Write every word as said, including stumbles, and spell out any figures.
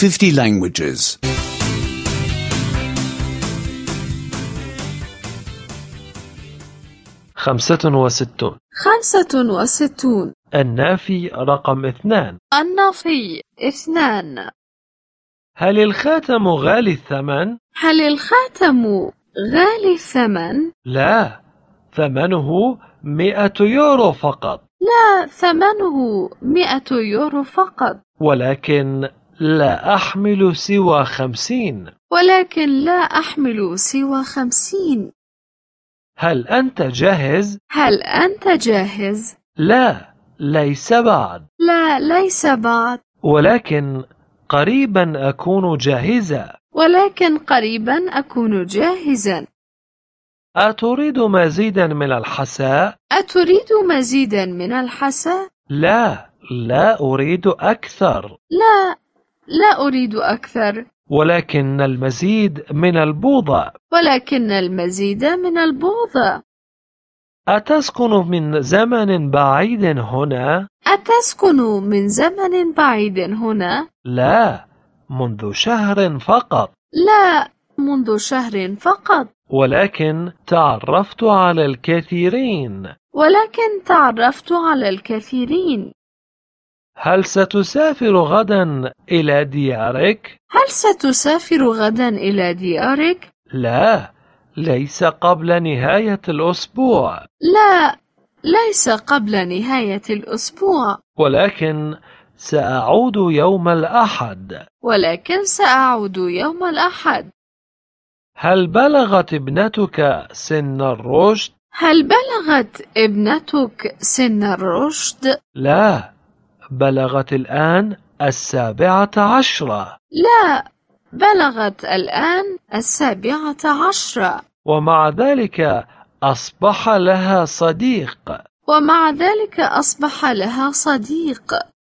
fifty languages. خمسة وستون. خمسة وستون. النافي رقم اثنان. النافي اثنان. هل الخاتم غالي الثمن؟ هل الخاتم غالي الثمن؟ لا، ثمنه مئة يورو فقط. لا، ثمنه مئة يورو فقط. ولكن لا أحمل سوى خمسين. ولكن لا أحمل سوى خمسين. هل أنت جاهز؟ هل أنت جاهز؟ لا، ليس بعد. لا، ليس بعد. ولكن قريبا أكون جاهزة. ولكن قريبا أكون جاهزا. أتريد مزيدا من الحساء؟ أتريد مزيدا من الحساء؟ لا، لا أريد أكثر. لا، لا أريد أكثر. ولكن المزيد من البوضة. ولكن المزيد من البوضة. أتسكن من زمن بعيد هنا؟ أتسكن من زمن بعيد هنا؟ لا، منذ شهر فقط. لا، منذ شهر فقط. ولكن تعرفت على الكثيرين. ولكن تعرفت على الكثيرين. هل ستسافر غدا إلى ديارك؟ هل ستسافر غدا إلى ديارك؟ لا، ليس قبل نهاية الأسبوع. لا، ليس قبل نهاية الأسبوع. ولكن سأعود يوم الأحد. ولكن سأعود يوم الأحد. هل بلغت ابنتك سن الرشد؟ هل بلغت ابنتك سن الرشد؟ لا، بلغت الآن السابعة عشرة. لا، بلغت الآن السابعة عشرة. ومع ذلك أصبح لها صديق. ومع ذلك أصبح لها صديق.